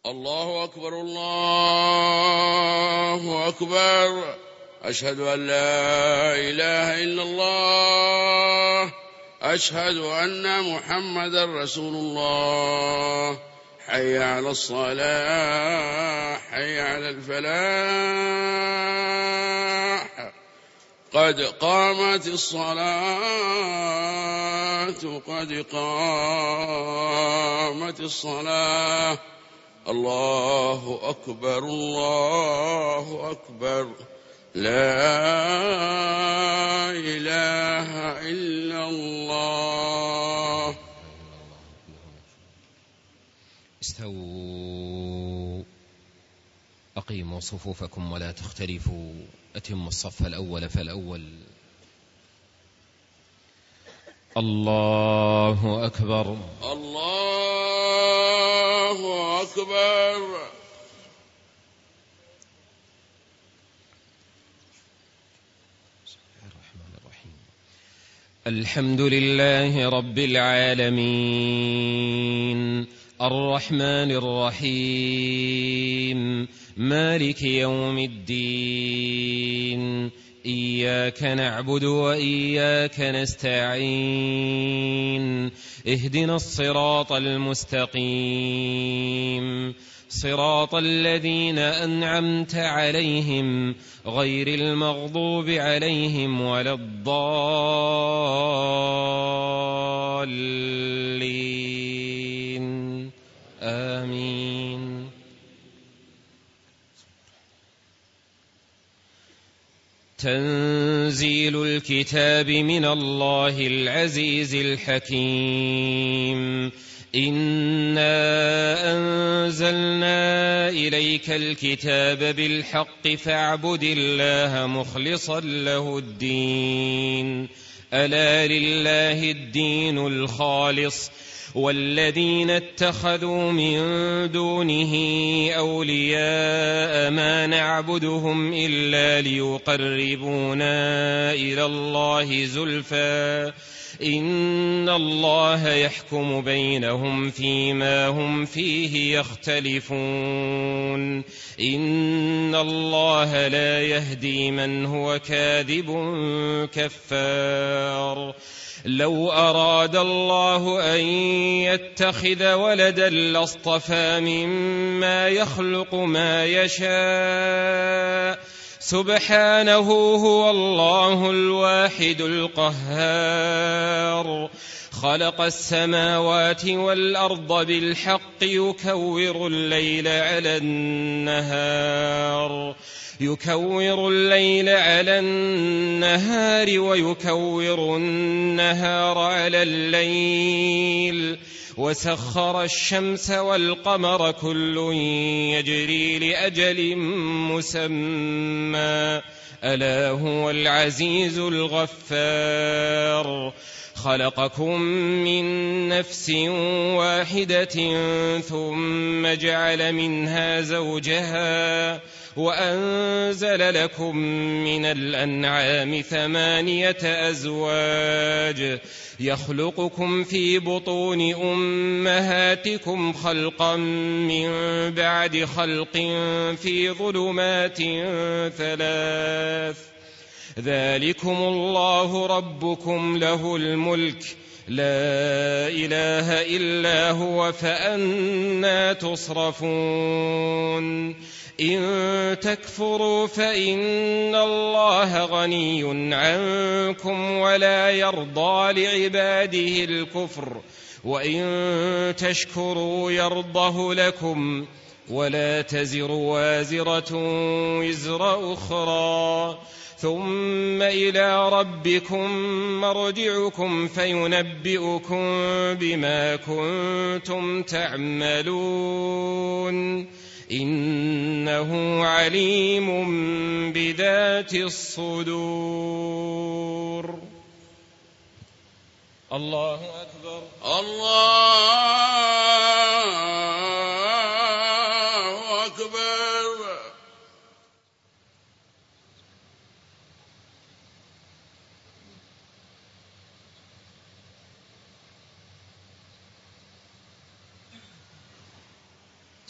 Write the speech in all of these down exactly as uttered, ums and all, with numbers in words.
الله أكبر الله أكبر. أشهد أن لا إله إلا الله. أشهد أن محمدا رسول الله. حي على الصلاة حي على الفلاح. قد قامت الصلاة قد قامت الصلاة. الله أكبر الله أكبر. لا إله إلا الله. استووا أقيموا صفوفكم ولا تختلفوا. أتموا الصف الأول فالأول. الله أكبر الله أكبر. الحمد لله رب العالمين الرحمن الرحيم مالك يوم الدين. إياك نعبد وإياك نستعين. اهدنا الصراط المستقيم صراط الذين أنعمت عليهم غير المغضوب عليهم ولا الضالين. آمين. تنزيل الكتاب من الله العزيز الحكيم. إنا أنزلنا إليك الكتاب بالحق فاعبد الله مخلصا له الدين. ألا لله الدين الخالص والذين اتخذوا من دونه أولياء ما نعبدهم إلا ليقربونا إلى الله زلفى إن الله يحكم بينهم فيما هم فيه يختلفون. إن الله لا يهدي من هو كاذب كفار. لو أراد الله أن يتخذ ولدا لاصطفى مما يخلق ما يشاء سبحانه هو الله الواحد القهار. خلق السماوات والأرض بالحق يكور الليل على النهار يكور الليل على النهار ويكور النهار على الليل وسخر الشمس والقمر كل يجري لأجل مسمى ألا هو العزيز الغفار. خلقكم من نفس واحدة ثم جعل منها زوجها وأنزل لكم من الأنعام ثمانية أزواج يخلقكم في بطون أمهاتكم خلقا من بعد خلق في ظلمات ثلاث. ذلكم الله ربكم له الملك لا إله إلا هو فأنى تصرفون. إن تكفروا فإن الله غني عنكم ولا يرضى لعباده الكفر وإن تشكروا يرضه لكم ولا تزر وازرة وزر أخرى ثم إلى ربكم مرجعكم فينبئكم بما كنتم تعملون إنه عليم بذات الصدور. الله أكبر الله أكبر.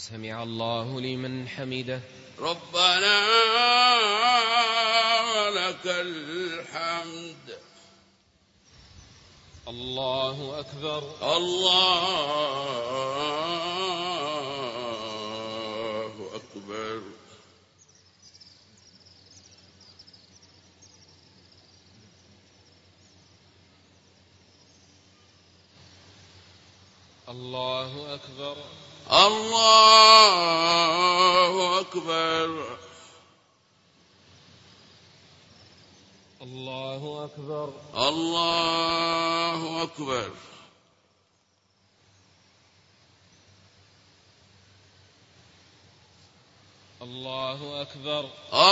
سمع الله لمن حمده. ربنا ولك الحمد. الله أكبر. الله أكبر. الله أكبر. الله أكبر. الله أكبر. الله أكبر. الله أكبر.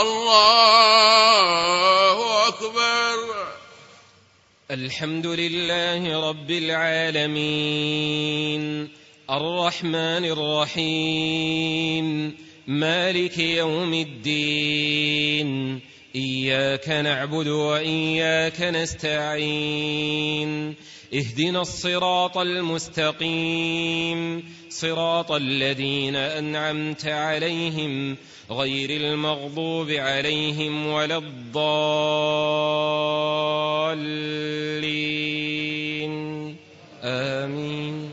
الله أكبر. الحمد لله رب العالمين الرحمن الرحيم مالك يوم الدين إياك نعبد وإياك نستعين اهدنا الصراط المستقيم صراط الذين أنعمت عليهم غير المغضوب عليهم ولا الضالين آمين.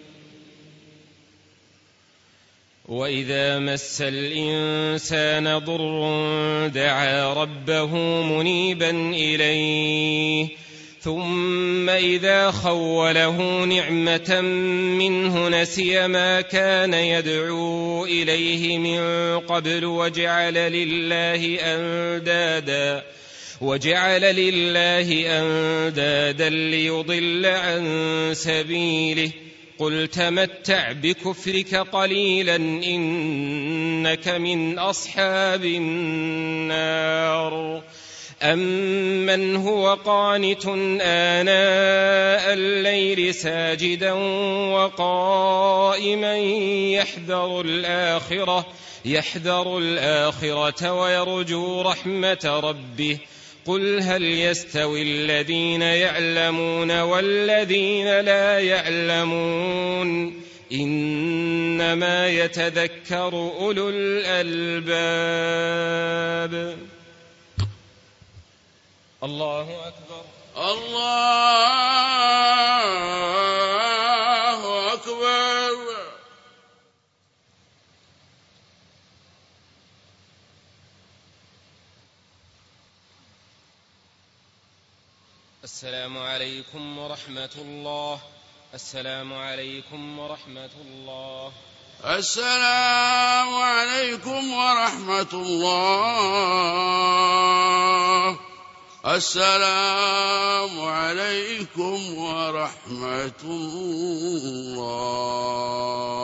وإذا مس الإنسان ضر دعا ربه منيبا إليه ثم إذا خوله نعمة منه نسي ما كان يدعو إليه من قبل وجعل لله أندادا وجعل لله أندادا ليضل عن سبيله قل تمتع بكفرك قليلا إنك من أصحاب النار. أمن هو قانت آناء الليل ساجدا وقائما يحذر الآخرة يحذر الآخرة ويرجو رحمة ربه قل هل يستوي الذين يعلمون والذين لا يعلمون إنما يتذكر أولو الألباب. الله أكبر. الله أكبر. السلام عليكم ورحمة الله. السلام عليكم ورحمة الله. السلام عليكم ورحمة الله. السلام عليكم ورحمة الله.